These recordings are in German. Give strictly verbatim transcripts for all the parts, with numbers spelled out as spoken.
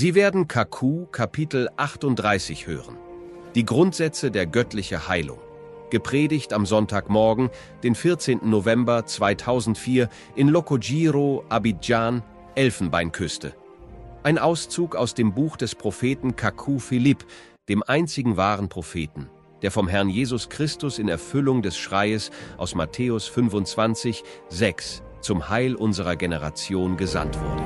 Sie werden Kaku Kapitel achtunddreißig hören. Die Grundsätze der göttlichen Heilung. Gepredigt am Sonntagmorgen, den vierzehnten November zweitausendvier in Lokojiro, Abidjan, Elfenbeinküste. Ein Auszug aus dem Buch des Propheten Kaku Philipp, dem einzigen wahren Propheten, der vom Herrn Jesus Christus in Erfüllung des Schreies aus Matthäus fünfundzwanzig, sechs zum Heil unserer Generation gesandt wurde.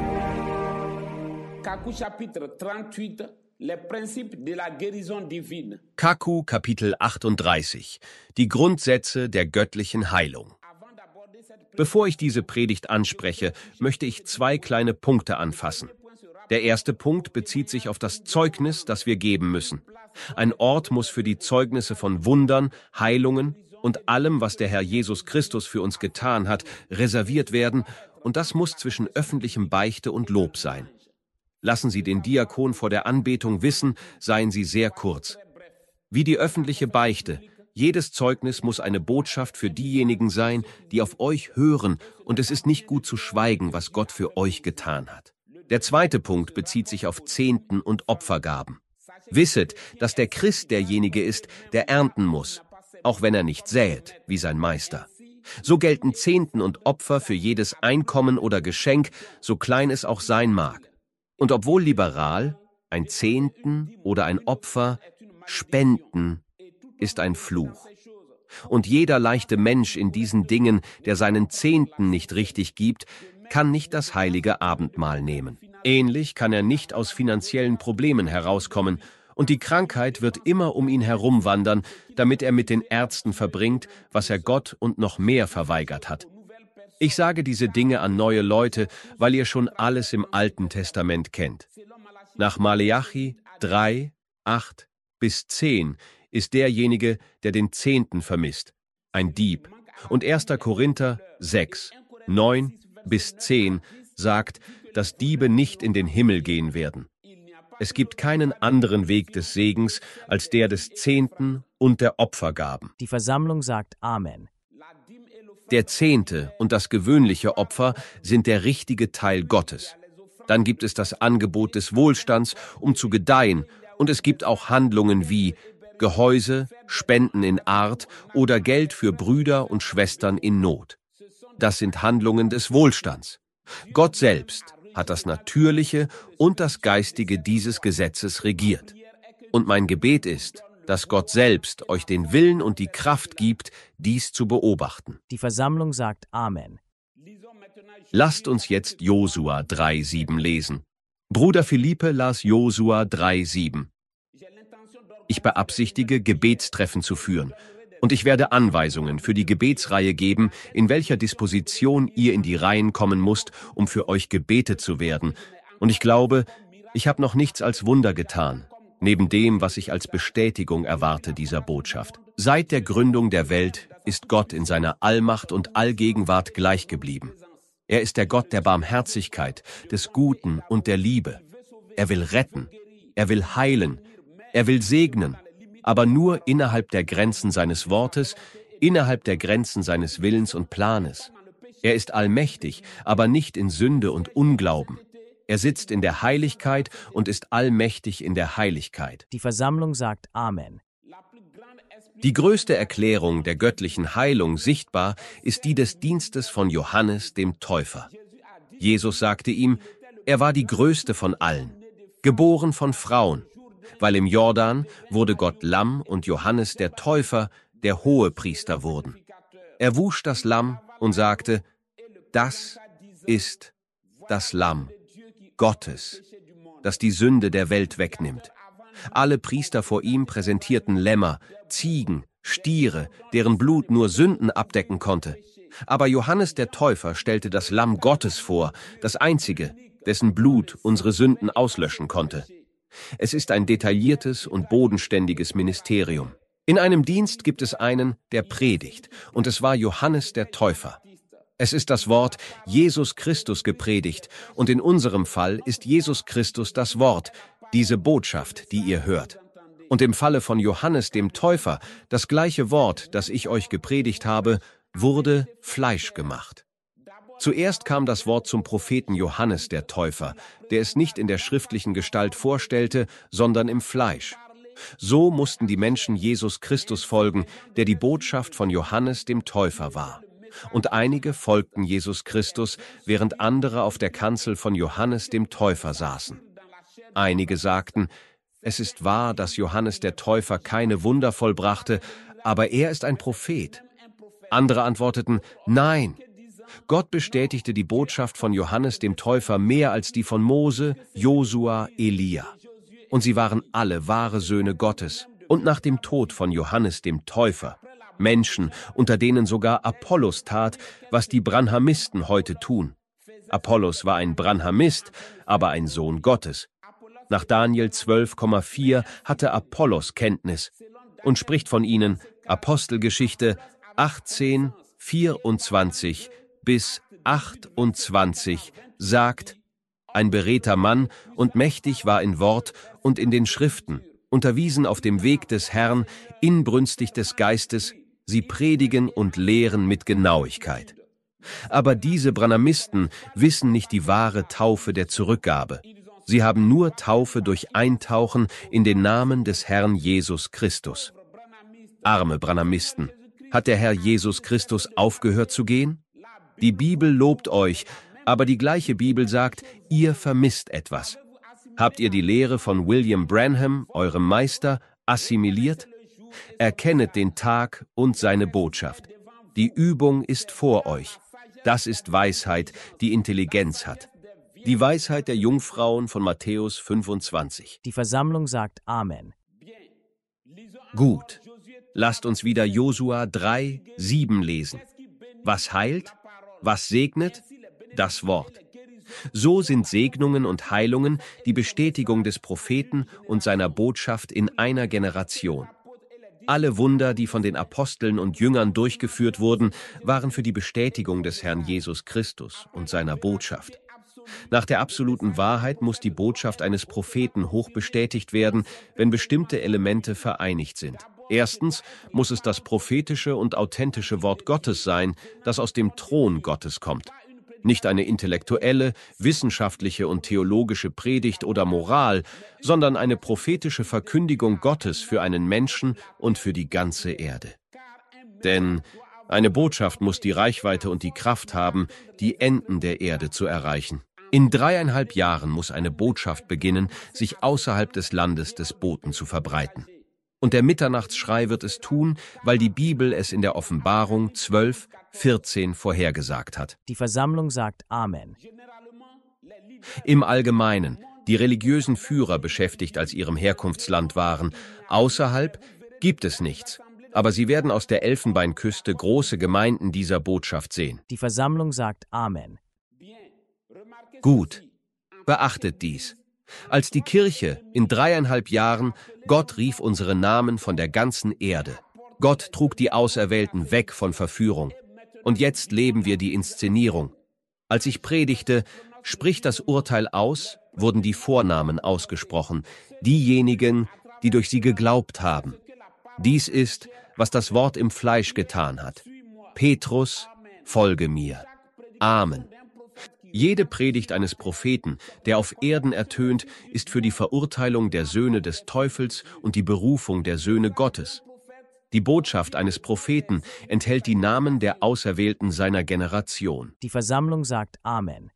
Kaku Chapitre trente-huit, les principes de la guérison divine. Kaku Kapitel achtunddreißig, die Grundsätze der göttlichen Heilung. Bevor ich diese Predigt anspreche, möchte ich zwei kleine Punkte anfassen. Der erste Punkt bezieht sich auf das Zeugnis, das wir geben müssen. Ein Ort muss für die Zeugnisse von Wundern, Heilungen und allem, was der Herr Jesus Christus für uns getan hat, reserviert werden, und das muss zwischen öffentlichem Beichte und Lob sein. Lassen Sie den Diakon vor der Anbetung wissen, seien Sie sehr kurz. Wie die öffentliche Beichte, jedes Zeugnis muss eine Botschaft für diejenigen sein, die auf euch hören, und es ist nicht gut zu schweigen, was Gott für euch getan hat. Der zweite Punkt bezieht sich auf Zehnten und Opfergaben. Wisset, dass der Christ derjenige ist, der ernten muss, auch wenn er nicht säet, wie sein Meister. So gelten Zehnten und Opfer für jedes Einkommen oder Geschenk, so klein es auch sein mag. Und obwohl liberal, ein Zehnten oder ein Opfer, Spenden ist ein Fluch. Und jeder leichte Mensch in diesen Dingen, der seinen Zehnten nicht richtig gibt, kann nicht das heilige Abendmahl nehmen. Ähnlich kann er nicht aus finanziellen Problemen herauskommen, und die Krankheit wird immer um ihn herumwandern, damit er mit den Ärzten verbringt, was er Gott und noch mehr verweigert hat. Ich sage diese Dinge an neue Leute, weil ihr schon alles im Alten Testament kennt. Nach Maleachi drei, acht bis zehn ist derjenige, der den Zehnten vermisst, ein Dieb. Und erster Korinther sechs, neun bis zehn sagt, dass Diebe nicht in den Himmel gehen werden. Es gibt keinen anderen Weg des Segens als der des Zehnten und der Opfergaben. Die Versammlung sagt Amen. Der Zehnte und das gewöhnliche Opfer sind der richtige Teil Gottes. Dann gibt es das Angebot des Wohlstands, um zu gedeihen, und es gibt auch Handlungen wie Gehäuse, Spenden in Art oder Geld für Brüder und Schwestern in Not. Das sind Handlungen des Wohlstands. Gott selbst hat das Natürliche und das Geistige dieses Gesetzes regiert. Und mein Gebet ist, dass Gott selbst euch den Willen und die Kraft gibt, dies zu beobachten. Die Versammlung sagt Amen. Lasst uns jetzt Josua drei, sieben lesen. Bruder Philippe las Josua drei, sieben. Ich beabsichtige, Gebetstreffen zu führen, und ich werde Anweisungen für die Gebetsreihe geben, in welcher Disposition ihr in die Reihen kommen müsst, um für euch gebetet zu werden. Und ich glaube, ich habe noch nichts als Wunder getan, neben dem, was ich als Bestätigung erwarte dieser Botschaft. Seit der Gründung der Welt ist Gott in seiner Allmacht und Allgegenwart gleich geblieben. Er ist der Gott der Barmherzigkeit, des Guten und der Liebe. Er will retten, er will heilen, er will segnen, aber nur innerhalb der Grenzen seines Wortes, innerhalb der Grenzen seines Willens und Planes. Er ist allmächtig, aber nicht in Sünde und Unglauben. Er sitzt in der Heiligkeit und ist allmächtig in der Heiligkeit. Die Versammlung sagt Amen. Die größte Erklärung der göttlichen Heilung sichtbar ist die des Dienstes von Johannes dem Täufer. Jesus sagte ihm, er war die größte von allen, geboren von Frauen, weil im Jordan wurde Gott Lamm und Johannes der Täufer der Hohepriester wurden. Er wusch das Lamm und sagte, das ist das Lamm Gottes, das die Sünde der Welt wegnimmt. Alle Priester vor ihm präsentierten Lämmer, Ziegen, Stiere, deren Blut nur Sünden abdecken konnte. Aber Johannes der Täufer stellte das Lamm Gottes vor, das einzige, dessen Blut unsere Sünden auslöschen konnte. Es ist ein detailliertes und bodenständiges Ministerium. In einem Dienst gibt es einen, der predigt, und es war Johannes der Täufer. Es ist das Wort Jesus Christus gepredigt, und in unserem Fall ist Jesus Christus das Wort, diese Botschaft, die ihr hört. Und im Falle von Johannes dem Täufer, das gleiche Wort, das ich euch gepredigt habe, wurde Fleisch gemacht. Zuerst kam das Wort zum Propheten Johannes der Täufer, der es nicht in der schriftlichen Gestalt vorstellte, sondern im Fleisch. So mussten die Menschen Jesus Christus folgen, der die Botschaft von Johannes dem Täufer war. Und einige folgten Jesus Christus, während andere auf der Kanzel von Johannes dem Täufer saßen. Einige sagten, es ist wahr, dass Johannes der Täufer keine Wunder vollbrachte, aber er ist ein Prophet. Andere antworteten, nein. Gott bestätigte die Botschaft von Johannes dem Täufer mehr als die von Mose, Josua, Elia. Und sie waren alle wahre Söhne Gottes. Und nach dem Tod von Johannes dem Täufer, Menschen, unter denen sogar Apollos tat, was die Branhamisten heute tun. Apollos war ein Branhamist, aber ein Sohn Gottes. Nach Daniel zwölf Komma vier hatte Apollos Kenntnis und spricht von ihnen Apostelgeschichte achtzehn, vierundzwanzig bis achtundzwanzig, sagt, ein beredter Mann und mächtig war in Wort und in den Schriften, unterwiesen auf dem Weg des Herrn, inbrünstig des Geistes, sie predigen und lehren mit Genauigkeit. Aber diese Branhamisten wissen nicht die wahre Taufe der Zurückgabe. Sie haben nur Taufe durch Eintauchen in den Namen des Herrn Jesus Christus. Arme Branhamisten, hat der Herr Jesus Christus aufgehört zu gehen? Die Bibel lobt euch, aber die gleiche Bibel sagt, ihr vermisst etwas. Habt ihr die Lehre von William Branham, eurem Meister, assimiliert? Erkennet den Tag und seine Botschaft. Die Übung ist vor euch. Das ist Weisheit, die Intelligenz hat. Die Weisheit der Jungfrauen von Matthäus fünfundzwanzig. Die Versammlung sagt Amen. Gut. Lasst uns wieder Josua drei, sieben lesen. Was heilt? Was segnet? Das Wort. So sind Segnungen und Heilungen die Bestätigung des Propheten und seiner Botschaft in einer Generation. Alle Wunder, die von den Aposteln und Jüngern durchgeführt wurden, waren für die Bestätigung des Herrn Jesus Christus und seiner Botschaft. Nach der absoluten Wahrheit muss die Botschaft eines Propheten hoch bestätigt werden, wenn bestimmte Elemente vereinigt sind. Erstens muss es das prophetische und authentische Wort Gottes sein, das aus dem Thron Gottes kommt. Nicht eine intellektuelle, wissenschaftliche und theologische Predigt oder Moral, sondern eine prophetische Verkündigung Gottes für einen Menschen und für die ganze Erde. Denn eine Botschaft muss die Reichweite und die Kraft haben, die Enden der Erde zu erreichen. In dreieinhalb Jahren muss eine Botschaft beginnen, sich außerhalb des Landes des Boten zu verbreiten. Und der Mitternachtsschrei wird es tun, weil die Bibel es in der Offenbarung zwölf, vierzehn vorhergesagt hat. Die Versammlung sagt Amen. Im Allgemeinen, die religiösen Führer beschäftigt als ihrem Herkunftsland waren. Außerhalb gibt es nichts. Aber sie werden aus der Elfenbeinküste große Gemeinden dieser Botschaft sehen. Die Versammlung sagt Amen. Gut, beachtet dies. Als die Kirche in dreieinhalb Jahren, Gott rief unsere Namen von der ganzen Erde. Gott trug die Auserwählten weg von Verführung. Und jetzt leben wir die Inszenierung. Als ich predigte, spricht das Urteil aus, wurden die Vornamen ausgesprochen, diejenigen, die durch sie geglaubt haben. Dies ist, was das Wort im Fleisch getan hat. Petrus, folge mir. Amen. Jede Predigt eines Propheten, der auf Erden ertönt, ist für die Verurteilung der Söhne des Teufels und die Berufung der Söhne Gottes. Die Botschaft eines Propheten enthält die Namen der Auserwählten seiner Generation. Die Versammlung sagt Amen.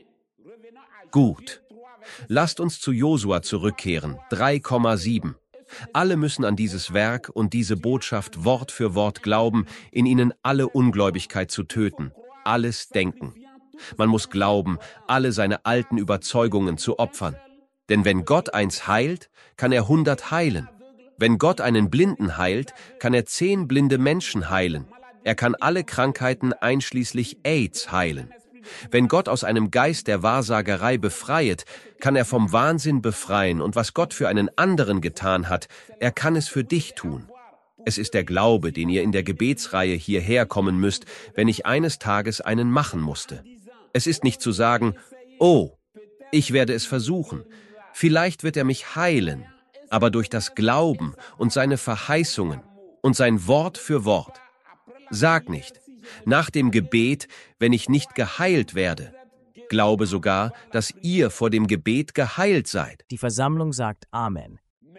Gut. Lasst uns zu Josua zurückkehren, drei Komma sieben. Alle müssen an dieses Werk und diese Botschaft Wort für Wort glauben, in ihnen alle Ungläubigkeit zu töten, alles Denken. Man muss glauben, alle seine alten Überzeugungen zu opfern. Denn wenn Gott eins heilt, kann er hundert heilen. Wenn Gott einen Blinden heilt, kann er zehn blinde Menschen heilen. Er kann alle Krankheiten einschließlich AIDS heilen. Wenn Gott aus einem Geist der Wahrsagerei befreit, kann er vom Wahnsinn befreien, und was Gott für einen anderen getan hat, er kann es für dich tun. Es ist der Glaube, den ihr in der Gebetsreihe hierher kommen müsst, wenn ich eines Tages einen machen musste. Es ist nicht zu sagen, oh, ich werde es versuchen, vielleicht wird er mich heilen, aber durch das Glauben und seine Verheißungen und sein Wort für Wort. Sag nicht, Nach dem Gebet, wenn ich nicht geheilt werde. Glaube sogar, dass ihr vor dem Gebet geheilt seid. Die Versammlung sagt Amen.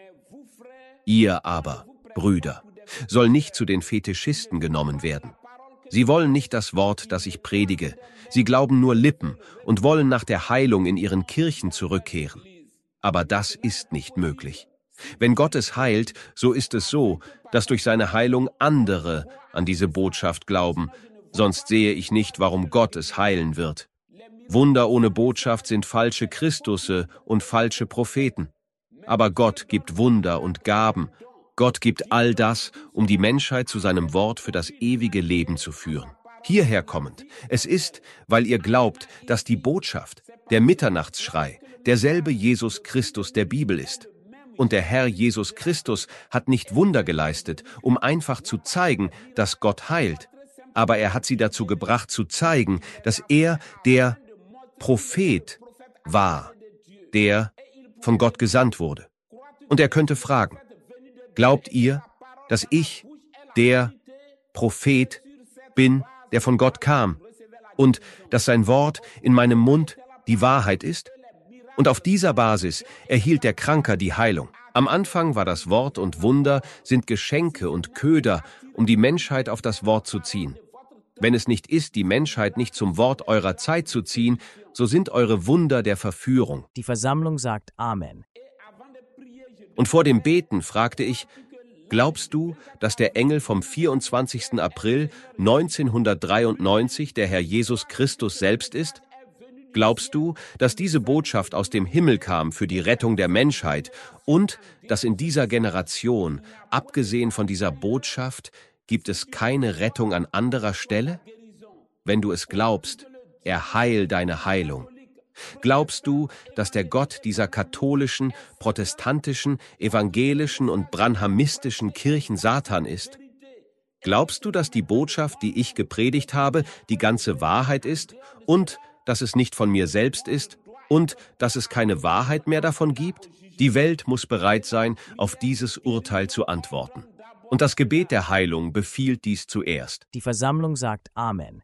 Ihr aber, Brüder, soll nicht zu den Fetischisten genommen werden. Sie wollen nicht das Wort, das ich predige. Sie glauben nur Lippen und wollen nach der Heilung in ihren Kirchen zurückkehren. Aber das ist nicht möglich. Wenn Gott es heilt, so ist es so, dass durch seine Heilung andere an diese Botschaft glauben. Sonst sehe ich nicht, warum Gott es heilen wird. Wunder ohne Botschaft sind falsche Christusse und falsche Propheten. Aber Gott gibt Wunder und Gaben. Gott gibt all das, um die Menschheit zu seinem Wort für das ewige Leben zu führen. Hierher kommend, es ist, weil ihr glaubt, dass die Botschaft, der Mitternachtsschrei, derselbe Jesus Christus der Bibel ist. Und der Herr Jesus Christus hat nicht Wunder geleistet, um einfach zu zeigen, dass Gott heilt. Aber er hat sie dazu gebracht, zu zeigen, dass er der Prophet war, der von Gott gesandt wurde. Und er könnte fragen, glaubt ihr, dass ich der Prophet bin, der von Gott kam, und dass sein Wort in meinem Mund die Wahrheit ist? Und auf dieser Basis erhielt der Kranker die Heilung. Am Anfang war das Wort und Wunder sind Geschenke und Köder, um die Menschheit auf das Wort zu ziehen. Wenn es nicht ist, die Menschheit nicht zum Wort eurer Zeit zu ziehen, so sind eure Wunder der Verführung. Die Versammlung sagt Amen. Und vor dem Beten fragte ich, glaubst du, dass der Engel vom vierundzwanzigsten April neunzehnhundertdreiundneunzig der Herr Jesus Christus selbst ist? Glaubst du, dass diese Botschaft aus dem Himmel kam für die Rettung der Menschheit und dass in dieser Generation, abgesehen von dieser Botschaft, gibt es keine Rettung an anderer Stelle? Wenn du es glaubst, erheil deine Heilung. Glaubst du, dass der Gott dieser katholischen, protestantischen, evangelischen und branhamistischen Kirchen Satan ist? Glaubst du, dass die Botschaft, die ich gepredigt habe, die ganze Wahrheit ist und dass es nicht von mir selbst ist und dass es keine Wahrheit mehr davon gibt? Die Welt muss bereit sein, auf dieses Urteil zu antworten. Und das Gebet der Heilung befiehlt dies zuerst. Die Versammlung sagt Amen.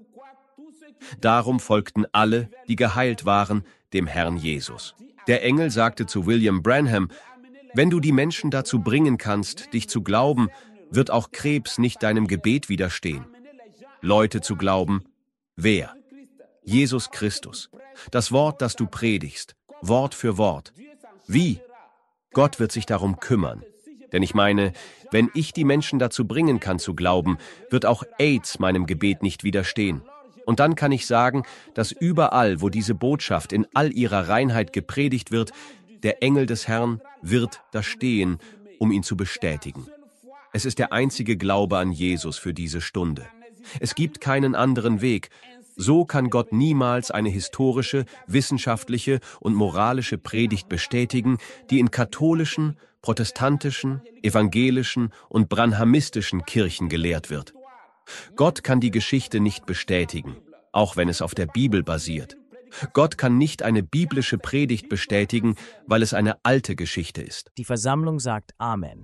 Darum folgten alle, die geheilt waren, dem Herrn Jesus. Der Engel sagte zu William Branham, wenn du die Menschen dazu bringen kannst, dich zu glauben, wird auch Krebs nicht deinem Gebet widerstehen. Leute zu glauben, wer? Jesus Christus. Das Wort, das du predigst, Wort für Wort. Wie? Gott wird sich darum kümmern. Denn ich meine, wenn ich die Menschen dazu bringen kann zu glauben, wird auch AIDS meinem Gebet nicht widerstehen. Und dann kann ich sagen, dass überall, wo diese Botschaft in all ihrer Reinheit gepredigt wird, der Engel des Herrn wird da stehen, um ihn zu bestätigen. Es ist der einzige Glaube an Jesus für diese Stunde. Es gibt keinen anderen Weg. So kann Gott niemals eine historische, wissenschaftliche und moralische Predigt bestätigen, die in katholischen, protestantischen, evangelischen und branhamistischen Kirchen gelehrt wird. Gott kann die Geschichte nicht bestätigen, auch wenn es auf der Bibel basiert. Gott kann nicht eine biblische Predigt bestätigen, weil es eine alte Geschichte ist. Die Versammlung sagt Amen.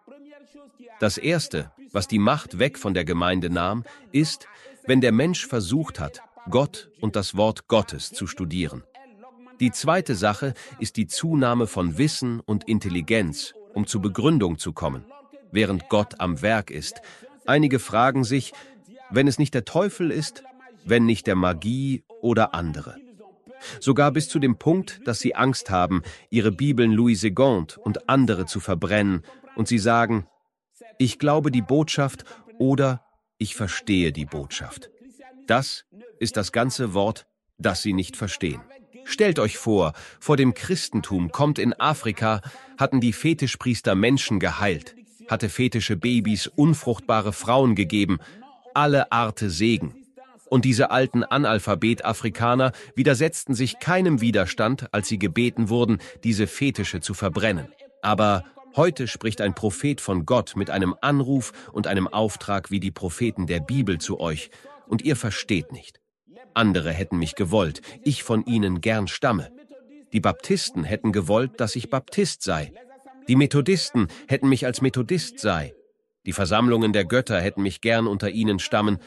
Das Erste, was die Macht weg von der Gemeinde nahm, ist, wenn der Mensch versucht hat, Gott und das Wort Gottes zu studieren. Die zweite Sache ist die Zunahme von Wissen und Intelligenz, um zur Begründung zu kommen, während Gott am Werk ist. Einige fragen sich, wenn es nicht der Teufel ist, wenn nicht der Magie oder andere. Sogar bis zu dem Punkt, dass sie Angst haben, ihre Bibeln Louis Segond und andere zu verbrennen, und sie sagen, ich glaube die Botschaft oder ich verstehe die Botschaft. Das ist das ganze Wort, das sie nicht verstehen. Stellt euch vor, vor dem Christentum kommt in Afrika, hatten die Fetischpriester Menschen geheilt, hatte fetische Babys unfruchtbare Frauen gegeben, alle Arte Segen. Und diese alten Analphabet-Afrikaner widersetzten sich keinem Widerstand, als sie gebeten wurden, diese Fetische zu verbrennen. Aber heute spricht ein Prophet von Gott mit einem Anruf und einem Auftrag wie die Propheten der Bibel zu euch, und ihr versteht nicht. Andere hätten mich gewollt, ich von ihnen gern stamme. Die Baptisten hätten gewollt, dass ich Baptist sei. Die Methodisten hätten mich als Methodist sei. Die Versammlungen der Götter hätten mich gern unter ihnen stammen.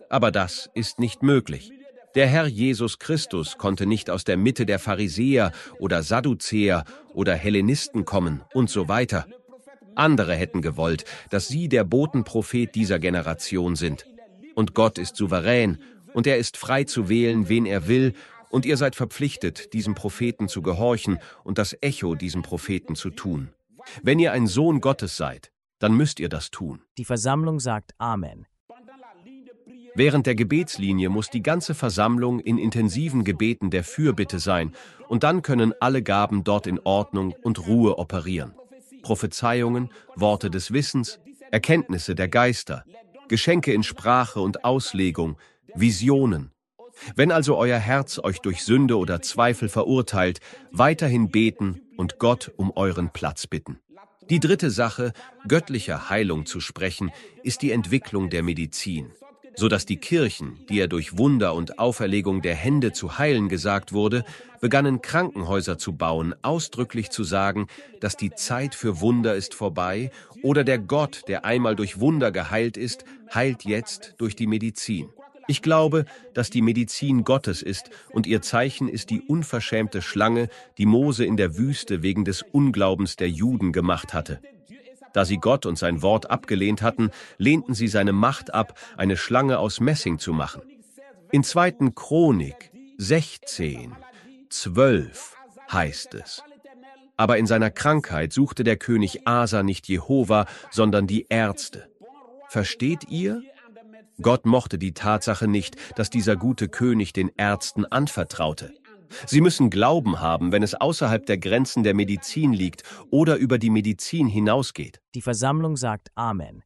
Aber das ist nicht möglich. Der Herr Jesus Christus konnte nicht aus der Mitte der Pharisäer oder Sadduzäer oder Hellenisten kommen und so weiter. Andere hätten gewollt, dass sie der Botenprophet dieser Generation sind. Und Gott ist souverän und er ist frei zu wählen, wen er will, und ihr seid verpflichtet, diesem Propheten zu gehorchen und das Echo diesem Propheten zu tun. Wenn ihr ein Sohn Gottes seid, dann müsst ihr das tun. Die Versammlung sagt Amen. Während der Gebetslinie muss die ganze Versammlung in intensiven Gebeten der Fürbitte sein, und dann können alle Gaben dort in Ordnung und Ruhe operieren. Prophezeiungen, Worte des Wissens, Erkenntnisse der Geister, Geschenke in Sprache und Auslegung, Visionen. Wenn also euer Herz euch durch Sünde oder Zweifel verurteilt, weiterhin beten und Gott um euren Platz bitten. Die dritte Sache, göttlicher Heilung zu sprechen, ist die Entwicklung der Medizin, sodass die Kirchen, die ja durch Wunder und Auferlegung der Hände zu heilen gesagt wurde, begannen Krankenhäuser zu bauen, ausdrücklich zu sagen, dass die Zeit für Wunder ist vorbei oder der Gott, der einmal durch Wunder geheilt ist, heilt jetzt durch die Medizin. Ich glaube, dass die Medizin Gottes ist und ihr Zeichen ist die unverschämte Schlange, die Mose in der Wüste wegen des Unglaubens der Juden gemacht hatte. Da sie Gott und sein Wort abgelehnt hatten, lehnten sie seine Macht ab, eine Schlange aus Messing zu machen. In zweiten Chronik sechzehn, zwölf heißt es: Aber in seiner Krankheit suchte der König Asa nicht Jehova, sondern die Ärzte. Versteht ihr? Gott mochte die Tatsache nicht, dass dieser gute König den Ärzten anvertraute. Sie müssen Glauben haben, wenn es außerhalb der Grenzen der Medizin liegt oder über die Medizin hinausgeht. Die Versammlung sagt Amen.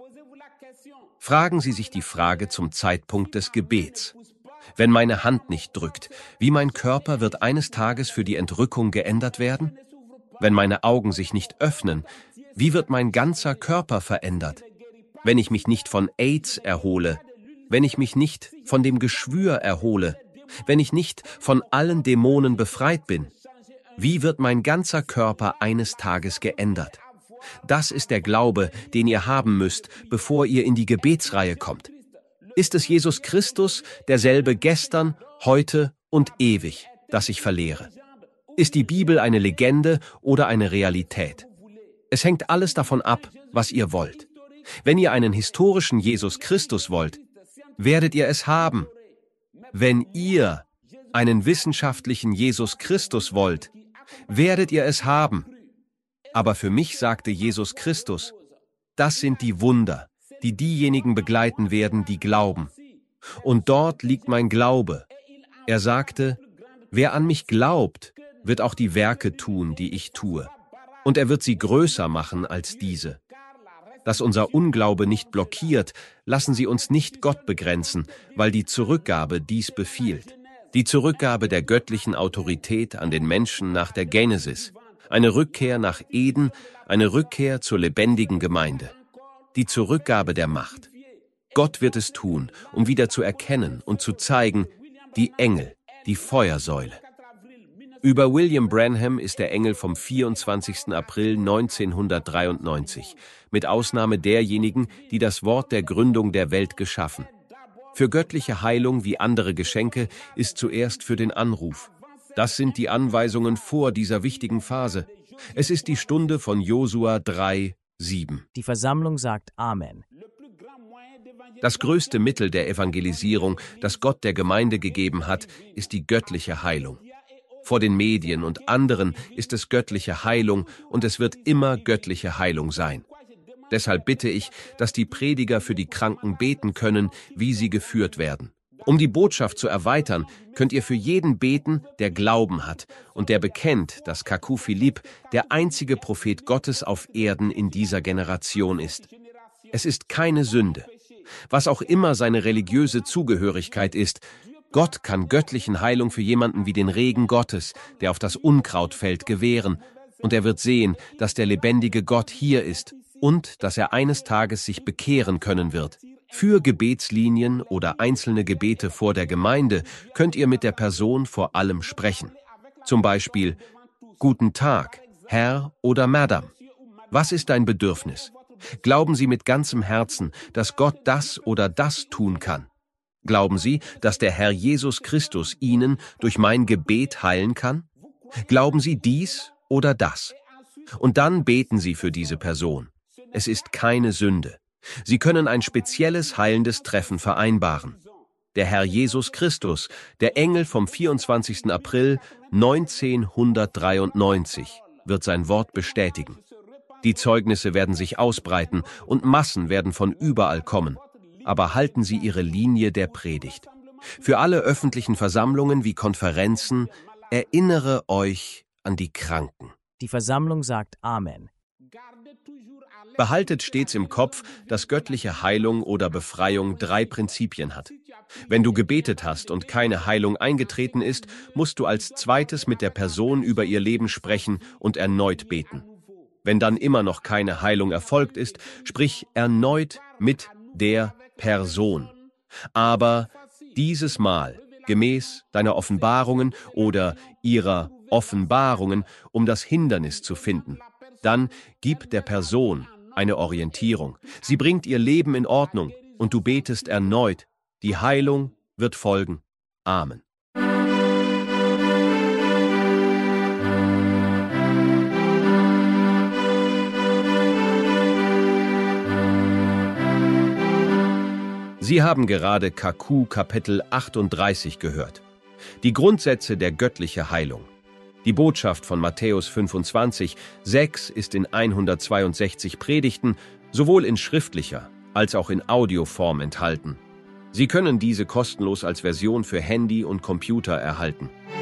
Fragen Sie sich die Frage zum Zeitpunkt des Gebets. Wenn meine Hand nicht drückt, wie mein Körper wird eines Tages für die Entrückung geändert werden? Wenn meine Augen sich nicht öffnen, wie wird mein ganzer Körper verändert? Wenn ich mich nicht von AIDS erhole, wenn ich mich nicht von dem Geschwür erhole, wenn ich nicht von allen Dämonen befreit bin, wie wird mein ganzer Körper eines Tages geändert? Das ist der Glaube, den ihr haben müsst, bevor ihr in die Gebetsreihe kommt. Ist es Jesus Christus, derselbe gestern, heute und ewig, das ich verlehre? Ist die Bibel eine Legende oder eine Realität? Es hängt alles davon ab, was ihr wollt. Wenn ihr einen historischen Jesus Christus wollt, werdet ihr es haben. Wenn ihr einen wissenschaftlichen Jesus Christus wollt, werdet ihr es haben. Aber für mich sagte Jesus Christus, das sind die Wunder, die diejenigen begleiten werden, die glauben. Und dort liegt mein Glaube. Er sagte, wer an mich glaubt, wird auch die Werke tun, die ich tue. Und er wird sie größer machen als diese. Dass unser Unglaube nicht blockiert, lassen Sie uns nicht Gott begrenzen, weil die Zurückgabe dies befiehlt. Die Zurückgabe der göttlichen Autorität an den Menschen nach der Genesis, eine Rückkehr nach Eden, eine Rückkehr zur lebendigen Gemeinde. Die Zurückgabe der Macht. Gott wird es tun, um wieder zu erkennen und zu zeigen, die Engel, die Feuersäule. Über William Branham ist der Engel vom vierundzwanzigsten April neunzehnhundertdreiundneunzig, mit Ausnahme derjenigen, die das Wort der Gründung der Welt geschaffen. Für göttliche Heilung wie andere Geschenke ist zuerst für den Anruf. Das sind die Anweisungen vor dieser wichtigen Phase. Es ist die Stunde von Josua drei, sieben. Die Versammlung sagt Amen. Das größte Mittel der Evangelisierung, das Gott der Gemeinde gegeben hat, ist die göttliche Heilung. Vor den Medien und anderen ist es göttliche Heilung und es wird immer göttliche Heilung sein. Deshalb bitte ich, dass die Prediger für die Kranken beten können, wie sie geführt werden. Um die Botschaft zu erweitern, könnt ihr für jeden beten, der Glauben hat und der bekennt, dass Kaku Philipp der einzige Prophet Gottes auf Erden in dieser Generation ist. Es ist keine Sünde. Was auch immer seine religiöse Zugehörigkeit ist, Gott kann göttlichen Heilung für jemanden wie den Regen Gottes, der auf das Unkraut fällt, gewähren, und er wird sehen, dass der lebendige Gott hier ist und dass er eines Tages sich bekehren können wird. Für Gebetslinien oder einzelne Gebete vor der Gemeinde könnt ihr mit der Person vor allem sprechen. Zum Beispiel, Guten Tag, Herr oder Madame. Was ist dein Bedürfnis? Glauben Sie mit ganzem Herzen, dass Gott das oder das tun kann. Glauben Sie, dass der Herr Jesus Christus Ihnen durch mein Gebet heilen kann? Glauben Sie dies oder das? Und dann beten Sie für diese Person. Es ist keine Sünde. Sie können ein spezielles heilendes Treffen vereinbaren. Der Herr Jesus Christus, der Engel vom vierundzwanzigsten April neunzehnhundertdreiundneunzig, wird sein Wort bestätigen. Die Zeugnisse werden sich ausbreiten und Massen werden von überall kommen. Aber halten Sie Ihre Linie der Predigt. Für alle öffentlichen Versammlungen wie Konferenzen, erinnere euch an die Kranken. Die Versammlung sagt Amen. Behaltet stets im Kopf, dass göttliche Heilung oder Befreiung drei Prinzipien hat. Wenn du gebetet hast und keine Heilung eingetreten ist, musst du als zweites mit der Person über ihr Leben sprechen und erneut beten. Wenn dann immer noch keine Heilung erfolgt ist, sprich erneut mit der Person. Aber dieses Mal gemäß deiner Offenbarungen oder ihrer Offenbarungen, um das Hindernis zu finden. Dann gib der Person eine Orientierung. Sie bringt ihr Leben in Ordnung und du betest erneut. Die Heilung wird folgen. Amen. Sie haben gerade K Q Kapitel achtunddreißig gehört. Die Grundsätze der göttlichen Heilung. Die Botschaft von Matthäus fünfundzwanzig, sechs ist in hundertzweiundsechzig Predigten sowohl in schriftlicher als auch in Audioform enthalten. Sie können diese kostenlos als Version für Handy und Computer erhalten.